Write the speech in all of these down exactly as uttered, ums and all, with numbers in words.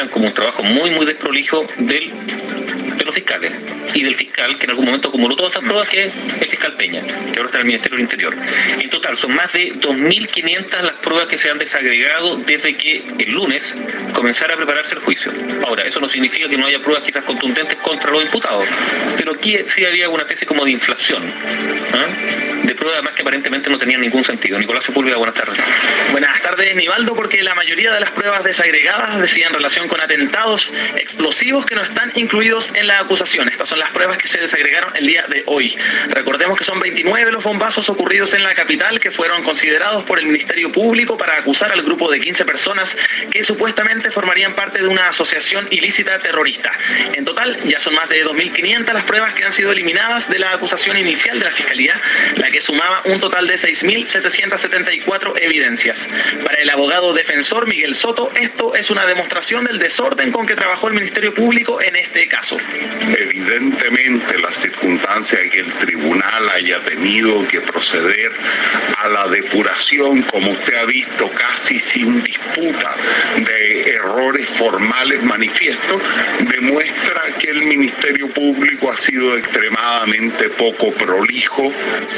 interpretan como un trabajo muy, muy desprolijo del, de los fiscales y del fiscal que en algún momento acumuló todas estas pruebas, que es el fiscal Peña, que ahora está en el Ministerio del Interior. En total, son más de dos mil quinientas las pruebas que se han desagregado desde que el lunes comenzara a prepararse el juicio. Ahora, eso no significa que no haya pruebas quizás contundentes contra los imputados, pero aquí sí había una especie como de inflación, ¿eh? de pruebas además que aparentemente no tenían ningún sentido. Nicolás Sepúlveda, buenas tardes. Buenas tardes, Nivaldo, porque la mayoría de las pruebas desagregadas decían relación con atentados explosivos que no están incluidos en la acusación. Estas son las pruebas que se desagregaron el día de hoy. Recordemos que son veintinueve los bombazos ocurridos en la capital que fueron considerados por el Ministerio Público para acusar al grupo de quince personas que supuestamente formarían parte de una asociación ilícita terrorista. En total, ya son más de dos mil quinientas las pruebas que han sido eliminadas de la acusación inicial de la Fiscalía, la que sumaba un total de seis mil setecientas setenta y cuatro evidencias. Para el abogado defensor Miguel Soto, esto es una demostración del desorden con que trabajó el Ministerio Público en este caso. Evidentemente, las circunstancias de que el tribunal haya tenido que proceder a la depuración, como usted ha visto, casi sin disputa, de errores formales manifiestos, demuestra que el Ministerio Público ha sido extremadamente poco prolijo.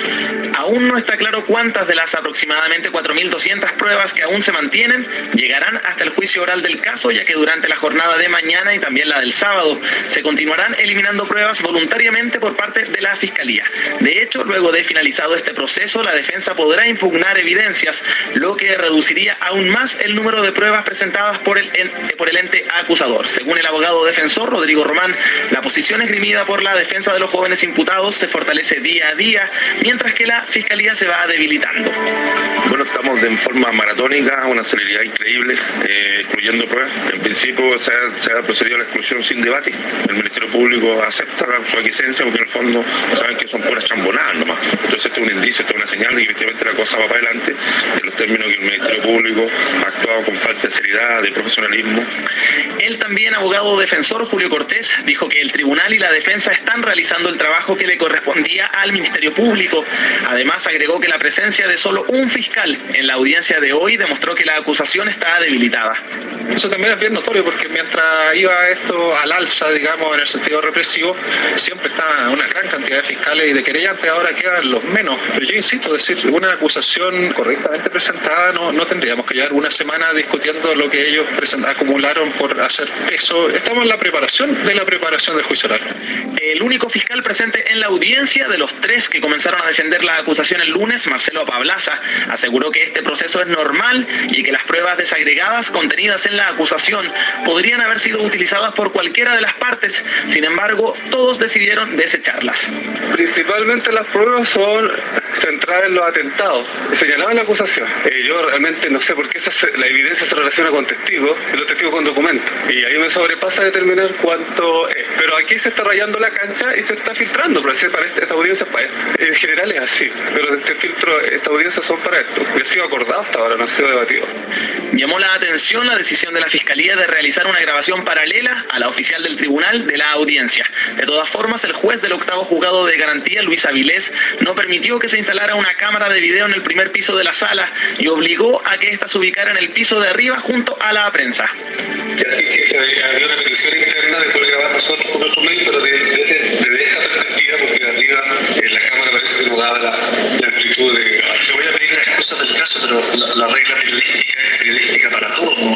Aún no está claro cuántas de las aproximadamente cuatro mil doscientas pruebas que aún se mantienen llegarán hasta el juicio oral del caso, ya que durante la jornada de mañana y también la del sábado se continuarán eliminando pruebas voluntariamente por parte de la Fiscalía. De hecho, luego de finalizado este proceso, la defensa podrá impugnar evidencias, lo que reduciría aún más el número de pruebas presentadas por el, por el ente acusador. Según el abogado defensor Rodrigo Román, la posición esgrimida por la defensa de los jóvenes imputados se fortalece día a día, mientras que la Fiscalía se va debilitando. Bueno, estamos de forma maratónica, una celeridad increíble, eh, excluyendo pruebas. En principio se ha, se ha procedido a la exclusión sin debate. El Ministerio Público acepta su aquiescencia porque en el fondo saben que son puras chambonadas nomás. Entonces esto es un indicio, esto es una señal de que efectivamente la cosa va para adelante, en los términos que el Ministerio Público ha actuado con falta de seriedad, de profesionalismo. El también abogado defensor Julio Cortés dijo que el tribunal y la defensa están realizando el trabajo que le correspondía al Ministerio Público. Además, agregó que la presencia de solo un fiscal en la audiencia de hoy demostró que la acusación está debilitada. Eso también es bien notorio porque mientras iba esto al alza, digamos, en el sentido represivo, siempre está una gran cantidad de fiscales y de querellantes, ahora quedan los menos. Pero yo insisto, es decir, una acusación correctamente presentada no, no tendríamos que llevar una semana discutiendo lo que ellos acumularon por hacer peso. Estamos en la preparación de la preparación del juicio oral. El único fiscal presente en la audiencia de los tres que comenzaron a defender la acusación el lunes, Marcelo Pablaza, aseguró que este proceso es normal y que las pruebas desagregadas contenidas en la acusación podrían haber sido utilizadas por cualquiera de las partes. Sin embargo, todos decidieron desecharlas. Principalmente las pruebas son centradas en los atentados, señalaban la acusación. Eh, yo realmente no sé por qué esa, la evidencia se relaciona con testigos y los testigos con documentos. Y ahí me sobrepasa determinar cuánto es. Pero aquí se está rayando la cancha y se está filtrando, pero para esta audiencia para en general es así. Pero este filtro, esta audiencia son para esto. Y ha sido acordado hasta ahora, no ha sido debatido. Llamó la atención la decisión de la Fiscalía de realizar una grabación paralela a la oficial del tribunal de la audiencia. De todas formas, el juez del octavo juzgado de garantía, Luis Avilés, no permitió que se instalara una cámara de video en el primer piso de la sala y obligó a que ésta se ubicara en el piso de arriba junto a la prensa. Y así que se abrió una petición interna de poder grabar nosotros con nuestro medio, pero desde de, de, de esta perspectiva, porque de arriba en la cámara parece que no daba la, la amplitud de grabación. Voy a pedir las excusas del caso, pero la, la regla periodística es periodística para todos, ¿no?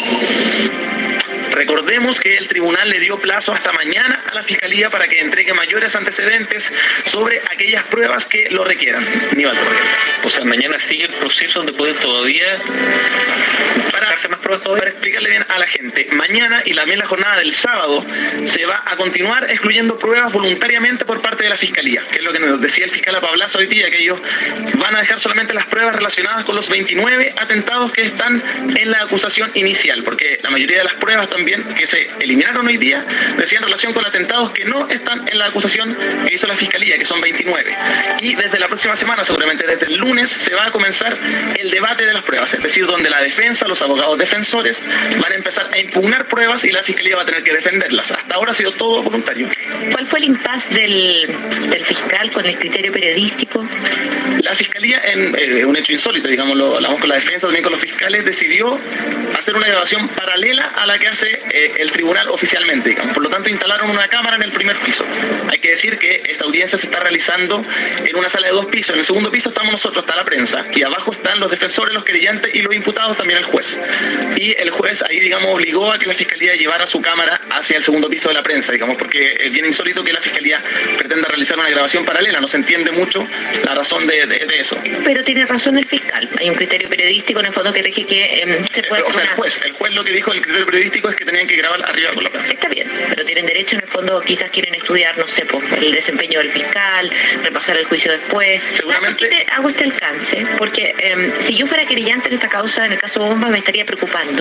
Recordemos que el tribunal le dio plazo hasta mañana a la Fiscalía para que entregue mayores antecedentes sobre aquellas pruebas que lo requieran. Nivaldo. O sea, mañana sigue el proceso donde pueden todavía para hacer más pruebas todavía. Para explicarle bien a la gente, mañana y también la jornada del sábado se va a continuar excluyendo pruebas voluntariamente por parte de la Fiscalía, que es lo que nos decía el fiscal Pablaza hoy día, que ellos van a dejar solamente las pruebas relacionadas con los veintinueve atentados que están en la acusación inicial, porque la mayoría de las pruebas también que se eliminaron hoy día decían relación con atentados que no están en la acusación que hizo la Fiscalía, que son veintinueve. Y desde la próxima semana, seguramente desde el lunes, se va a comenzar el debate de las pruebas, es decir, donde la defensa, los abogados defensores van a empezar a impugnar pruebas y la Fiscalía va a tener que defenderlas. Hasta ahora ha sido todo voluntario. ¿Cuál fue el impasse del, del fiscal con el criterio periodístico? La Fiscalía, en eh, un hecho insólito, digamos, lo hablamos con la defensa, también con los fiscales, decidió hacer una grabación paralela a la que hace eh, el tribunal oficialmente, digamos. Por lo tanto, instalaron una cámara en el primer piso. Hay que decir que esta audiencia se está realizando en una sala de dos pisos. En el segundo piso estamos nosotros, está la prensa, y abajo están los defensores, los querellantes y los imputados, también el juez. Y el juez ahí, digamos, obligó a que la Fiscalía llevara su cámara hacia el segundo piso de la prensa, digamos, porque es bien insólito que la Fiscalía pretenda realizar una grabación paralela. No se entiende mucho la razón de, de, de eso. Pero tiene razón el fiscal. Hay un criterio periodístico en el fondo que rige que eh, se puede... O sea, el juez, el juez lo que dijo el criterio periodístico es que tenían que grabar arriba con la prensa. Está bien, pero tienen derecho, en el fondo quizás quieren estudiar, no sé, pues, el desempeño del fiscal, repasar el juicio después. Seguramente. ¿Por qué te hago este alcance? Porque eh, si yo fuera querellante en esta causa, en el caso Bomba, me estaría preocupando.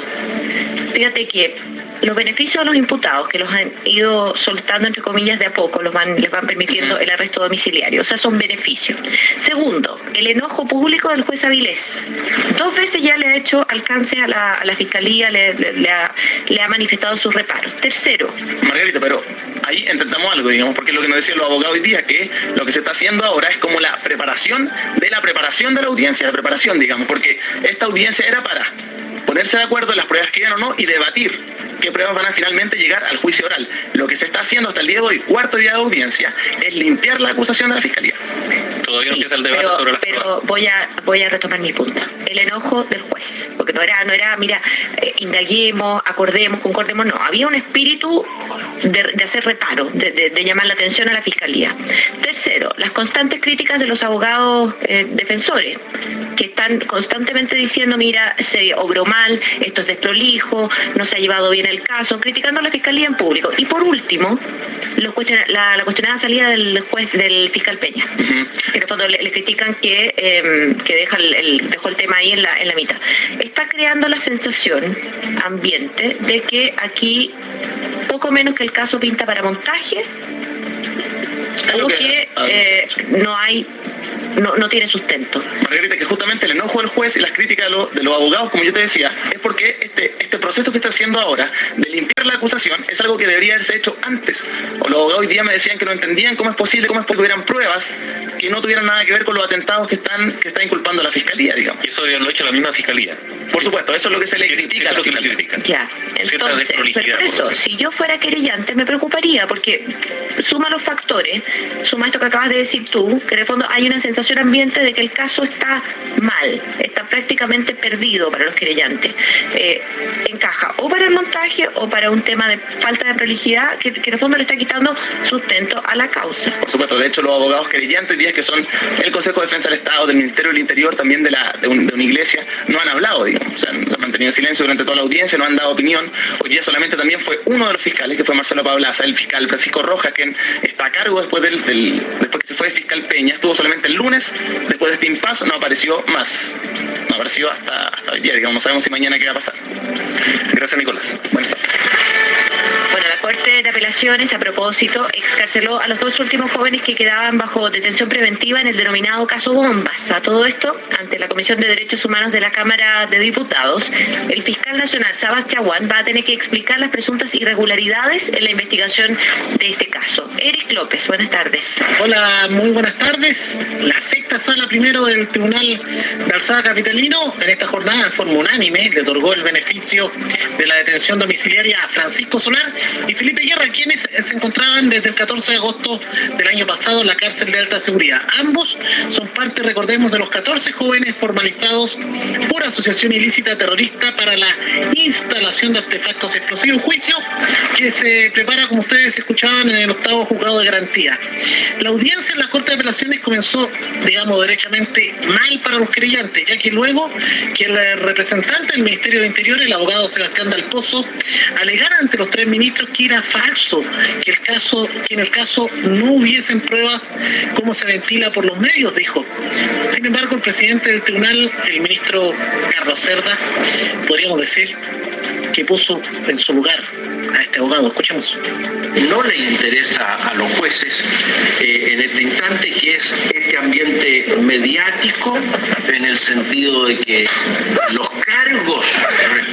Fíjate que los beneficios a los imputados, que los han ido soltando entre comillas de a poco, los van, les van permitiendo el arresto domiciliario, o sea, son beneficios. Segundo, el enojo público del juez Avilés. Dos veces ya le ha hecho alcance a la, a la Fiscalía, le, le, le, ha, le ha manifestado sus reparos. Tercero. Margarita, pero ahí intentamos algo, digamos, porque lo que nos decían los abogados hoy día, que lo que se está haciendo ahora es como la preparación de la preparación de la audiencia, la preparación, digamos, porque esta audiencia era para ponerse de acuerdo en las pruebas que llegan o no y debatir qué pruebas van a finalmente llegar al juicio oral. Lo que se está haciendo hasta el día de hoy, cuarto día de audiencia, es limpiar la acusación de la Fiscalía. Todavía no Sí, empieza el debate pero, sobre las pero pruebas. voy a voy a retomar mi punto. El enojo del juez, porque no era no era mira eh, indaguemos, acordemos, concordemos, no, había un espíritu de, de hacer reparo, de, de, de llamar la atención a la Fiscalía. Tercero, las constantes críticas de los abogados eh, defensores, que están constantemente diciendo, mira, se obró mal, esto es desprolijo, no se ha llevado bien el caso, criticando a la Fiscalía en público. Y por último, los cuestiona, la, la cuestionada salida del juez, del fiscal Peña, uh-huh. que en el fondo le, le critican que, eh, que deja el, el, dejó el tema ahí en la, en la mitad. Está creando la sensación ambiente de que aquí poco menos que el caso pinta para montaje, algo que eh, no hay No, no tiene sustento. Margarita, que justamente el enojo del juez y las críticas de, lo, de los abogados, como yo te decía, es porque este, este proceso que está haciendo ahora de limpiar la acusación es algo que debería haberse hecho antes. O los abogados hoy día me decían que no entendían cómo es posible, cómo es posible que hubieran pruebas que no tuvieran nada que ver con los atentados que están que está inculpando la Fiscalía, digamos. Y eso lo ha hecho la misma Fiscalía. Por supuesto, eso es lo que se le critica. Eso es lo que le critican. Ya, entonces, pero eso, si yo fuera querellante me preocuparía, porque suma los factores, suma esto que acabas de decir tú, que en el fondo hay una sensación ambiente de que el caso está mal, está prácticamente perdido para los querellantes. Eh, encaja o para el montaje o para un tema de falta de prolijidad que, que en el fondo le está quitando sustento a la causa. Por supuesto, de hecho los abogados querellantes hoy día, que son el Consejo de Defensa del Estado, del Ministerio del Interior, también de, la, de, un, de una iglesia, no han hablado, digamos, o sea, se han mantenido en silencio durante toda la audiencia, no han dado opinión. Hoy día solamente también fue uno de los fiscales, que fue Marcelo Pablaza, el fiscal Francisco Rojas, quien está a cargo después del, del después que se fue el fiscal Peña, estuvo solamente el lunes. Después de este impasse no apareció más. No apareció hasta, hasta hoy día, digamos, no sabemos si mañana qué va a pasar. Gracias, Nicolás. Bueno. Bueno, la Corte de Apelaciones, a propósito, excarceló a los dos últimos jóvenes que quedaban bajo detención preventiva en el denominado caso Bombas. A todo esto, ante la Comisión de Derechos Humanos de la Cámara de Diputados, el fiscal nacional Sabas Chaguán va a tener que explicar las presuntas irregularidades en la investigación de este caso. Eric López, buenas tardes. Hola, muy buenas tardes. La sexta sala primero del Tribunal de Alzada Capitalino, en esta jornada, en forma unánime, le otorgó el beneficio de la detención domiciliaria a Francisco Solar y Felipe Guerra, quienes se encontraban desde el catorce de agosto del año pasado en la cárcel de alta seguridad. Ambos son parte, recordemos, de los catorce jóvenes formalizados por asociación ilícita terrorista para la instalación de artefactos explosivos, juicio que se prepara, como ustedes escuchaban, en el octavo juzgado de garantía. La audiencia en la Corte de Apelaciones comenzó, digamos, derechamente mal para los querellantes, ya que luego que el representante del Ministerio del Interior, el abogado Sebastián Dal Pozo, alegara ante los tres ministros que era falso, que el caso, que en el caso no hubiesen pruebas como se ventila por los medios, dijo. Sin embargo, el presidente del tribunal, el ministro Carlos Cerda, podríamos decir que puso en su lugar a este abogado. Escuchemos. No le interesa a los jueces eh, en este instante que es este ambiente mediático, en el sentido de que los cargos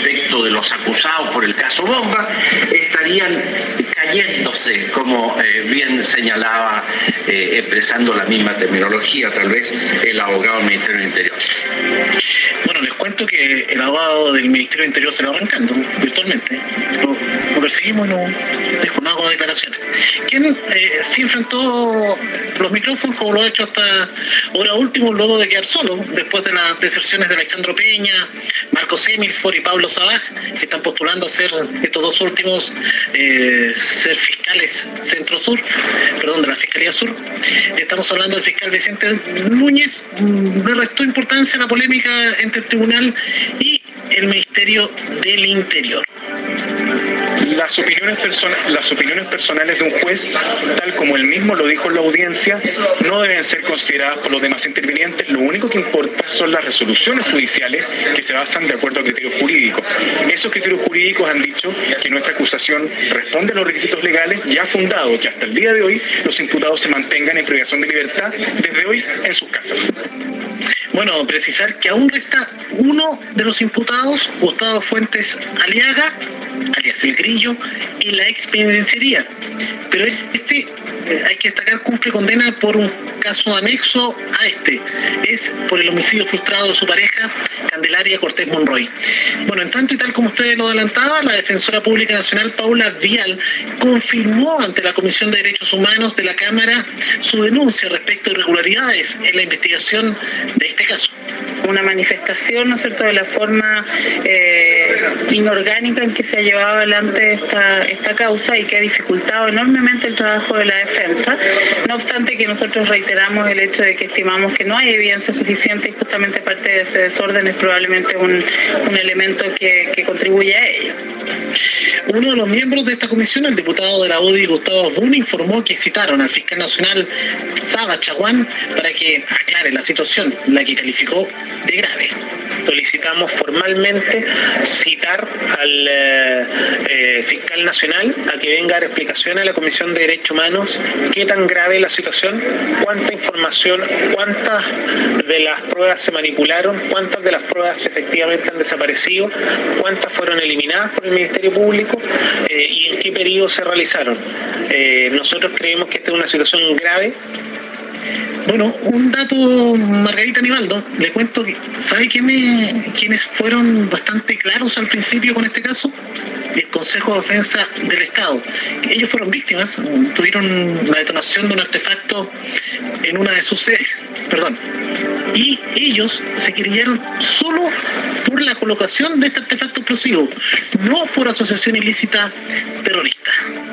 los acusados por el caso Bomba estarían cayéndose, como eh, bien señalaba, eh, expresando la misma terminología, tal vez el abogado del Ministerio del Interior. Bueno, les cuento que el abogado del Ministerio del Interior se lo arrancando virtualmente. Lo, lo perseguimos y no dijo nada con declaraciones. Quien eh, sí enfrentó los micrófonos, como lo ha hecho hasta ahora último, luego de quedar solo, después de las deserciones de Alejandro Peña, Marcos Emilford y Pablo Sabaj, que están postulando a ser estos dos últimos, eh, ser fiscales Centro-Sur, perdón, de la Fiscalía Sur. Estamos hablando del fiscal Vicente Núñez. Le restó importancia a la polémica entre el tribunal y el Ministerio del Interior. Las opiniones, person- las opiniones personales de un juez, tal como él mismo lo dijo en la audiencia, no deben ser consideradas por los demás intervinientes. Lo único que importa son las resoluciones judiciales que se basan de acuerdo a criterios jurídicos. Esos criterios jurídicos han dicho que nuestra acusación responde a los requisitos legales y ha fundado que hasta el día de hoy los imputados se mantengan en privación de libertad desde hoy en sus casas. Bueno, precisar que aún resta uno de los imputados, Gustavo Fuentes Aliaga, alias El Grillo, en la expenitenciaría. Pero este, eh, hay que destacar, cumple condena por un caso anexo a este. Es por el homicidio frustrado de su pareja, Candelaria Cortés Monroy. Bueno, en tanto y tal como ustedes lo adelantaban, la Defensora Pública Nacional, Paula Vial, confirmó ante la Comisión de Derechos Humanos de la Cámara su denuncia respecto a irregularidades en la investigación de este caso. Una manifestación, ¿no es cierto?, de la forma eh, inorgánica en que se ha llevado adelante esta, esta causa y que ha dificultado enormemente el trabajo de la defensa. No obstante que nosotros reiteramos el hecho de que estimamos que no hay evidencia suficiente y justamente parte de ese desorden es probablemente un, un elemento que, que contribuye a ello. Uno de los miembros de esta comisión, el diputado de la U D I, Gustavo Buni, informó que citaron al fiscal nacional Saba Chaguán para que aclare la situación, la que calificó de grave. Solicitamos formalmente citar al eh, eh, fiscal nacional a que venga a dar explicaciones a la Comisión de Derechos Humanos qué tan grave es la situación, cuánta información, cuántas de las pruebas se manipularon, cuántas de las pruebas efectivamente han desaparecido, cuántas fueron eliminadas por el Ministerio Público eh, y en qué periodo se realizaron. Eh, nosotros creemos que esta es una situación grave. Bueno, un dato, Margarita Nivaldo, le cuento que, ¿sabe qué me, quiénes fueron bastante claros al principio con este caso? El Consejo de Defensa del Estado. Ellos fueron víctimas, tuvieron la detonación de un artefacto en una de sus sedes, perdón, y ellos se querellaron solo por la colocación de este artefacto explosivo, no por asociación ilícita terrorista.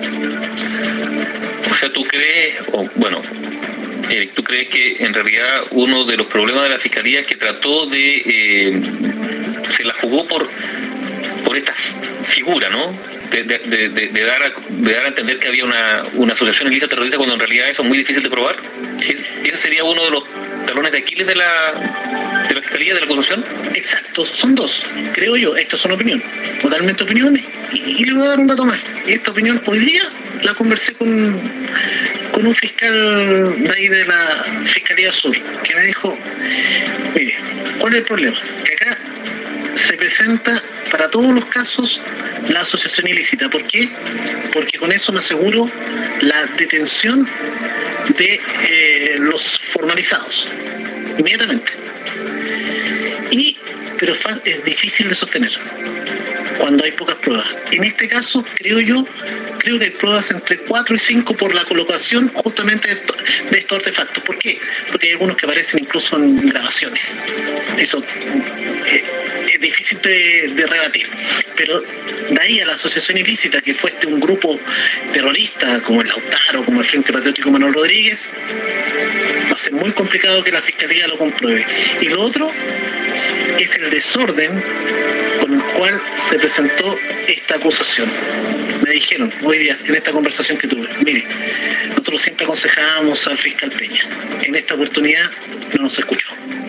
O sea, ¿tú crees, o bueno, Eric, ¿tú crees que en realidad uno de los problemas de la Fiscalía es que trató de, eh, se la jugó por por esta figura, ¿no? De, de, de, de, dar a, de dar a entender que había una, una asociación ilícita terrorista cuando en realidad eso es muy difícil de probar? ¿Ese sería uno de los talones de Aquiles de la, de la Fiscalía, de la acusación? Exacto, son dos, creo yo. Esto es una opinión, totalmente opiniones. Y, y le voy a dar un dato más. Esta opinión hoy día la conversé con, con un fiscal de ahí de la Fiscalía Sur, que me dijo, mire, ¿cuál es el problema? Que acá se presenta para todos los casos la asociación ilícita. ¿Por qué? Porque con eso me aseguro la detención de eh, los formalizados inmediatamente. Y pero es difícil de sostener cuando hay pocas pruebas. En este caso, creo yo, creo que hay pruebas entre cuatro y cinco por la colocación justamente de, esto, de estos artefactos. ¿Por qué? Porque hay algunos que aparecen incluso en grabaciones. Eso eh, es difícil de, de rebatir. Pero de ahí a la asociación ilícita, que fue este un grupo terrorista como el Lautaro, como el Frente Patriótico Manuel Rodríguez, va a ser muy complicado que la Fiscalía lo compruebe. Y lo otro es el desorden con el cual se presentó esta acusación. Me dijeron hoy día en esta conversación que tuve, mire, nosotros siempre aconsejábamos al fiscal Peña, en esta oportunidad no nos escuchó.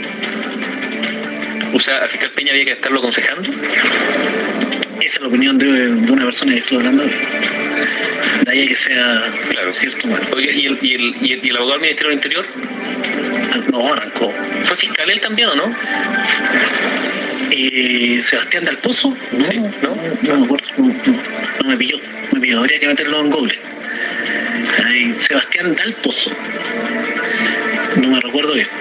O sea, ¿al fiscal Peña había que estarlo aconsejando? Esa es la opinión de, de una persona que estuve hablando. De ahí que sea claro. Cierto, bueno. Oye, ¿y el, y, el, y, el, ¿y el abogado del Ministerio del Interior? No, arrancó. ¿Fue fiscal él también o no? Eh, Sebastián Dal Pozo, no, Sí, ¿no? no me acuerdo, no, no, no me pilló, me pilló, habría que meterlo en Google. Ay, Sebastián Dal Pozo, no me recuerdo bien,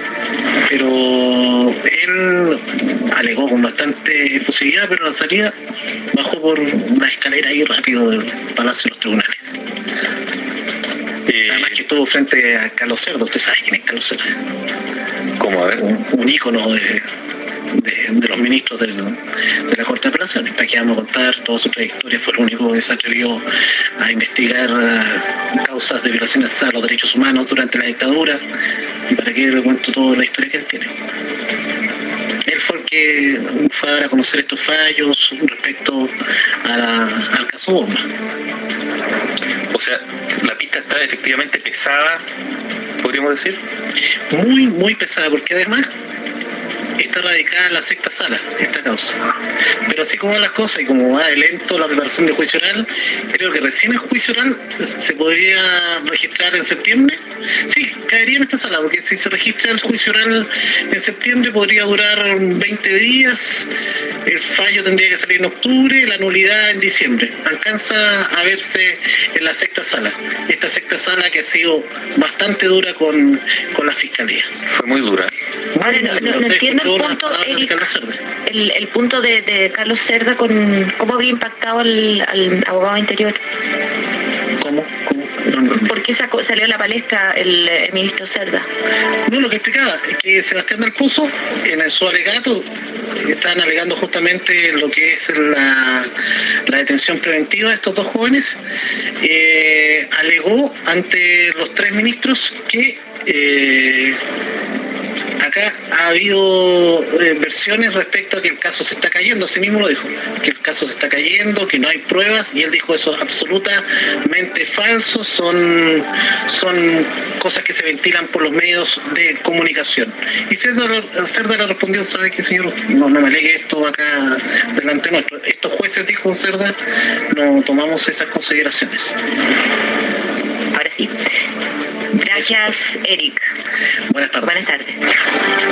pero él alegó con bastante efusividad, pero la salida bajó por una escalera ahí rápido del Palacio de los Tribunales. Eh, Además que estuvo frente a Carlos Cerda, usted sabe quién es Carlos Cerda, ¿Cómo? A ver. un, un ícono de, de, de los ministros del, de la Corte de Apelaciones. ¿Para qué vamos a contar toda su trayectoria? Fue el único que se atrevió a investigar uh, causas de violaciones a los derechos humanos durante la dictadura. ¿Y para qué le cuento toda la historia que él tiene? Él fue el que fue a dar a conocer estos fallos respecto a la, al caso Bomba. O sea, la pista está efectivamente pesada, podríamos decir. Muy, muy pesada, porque además está radicada en la sexta sala, esta causa. Pero así como van las cosas y como va de lento la preparación de juicio oral, creo que recién el juicio oral se podría registrar en septiembre. Sí, caería en esta sala, porque si se registra el juicio oral en septiembre podría durar veinte días, el fallo tendría que salir en octubre, la nulidad en diciembre. Alcanza a verse en la sexta sala. Esta sexta sala que ha sido bastante dura con, con la fiscalía. Fue muy dura. Ahora, no, no, no entiendo el punto, Eric, el, el punto de, de Carlos Cerda, con cómo habría impactado al, al abogado interior. ¿Cómo? ¿Cómo? No, no, no. ¿Por qué sacó, salió a la palestra el, el ministro Cerda? No, lo que explicaba es que Sebastián Dal Pozo, en su alegato, están alegando justamente lo que es la, la detención preventiva de estos dos jóvenes. Eh, alegó ante los tres ministros que eh, acá ha habido eh, versiones respecto a que el caso se está cayendo, así mismo lo dijo, que el caso se está cayendo, que no hay pruebas, y él dijo eso es absolutamente falso, son, son cosas que se ventilan por los medios de comunicación. Y Cerda, Cerda le respondió, ¿sabe qué, señor? No, no me alegue esto acá delante nuestro. Estos jueces, dijo Cerda, no tomamos esas consideraciones. Ahora sí. Gracias, Eric. Buenas tardes. Buenas tardes.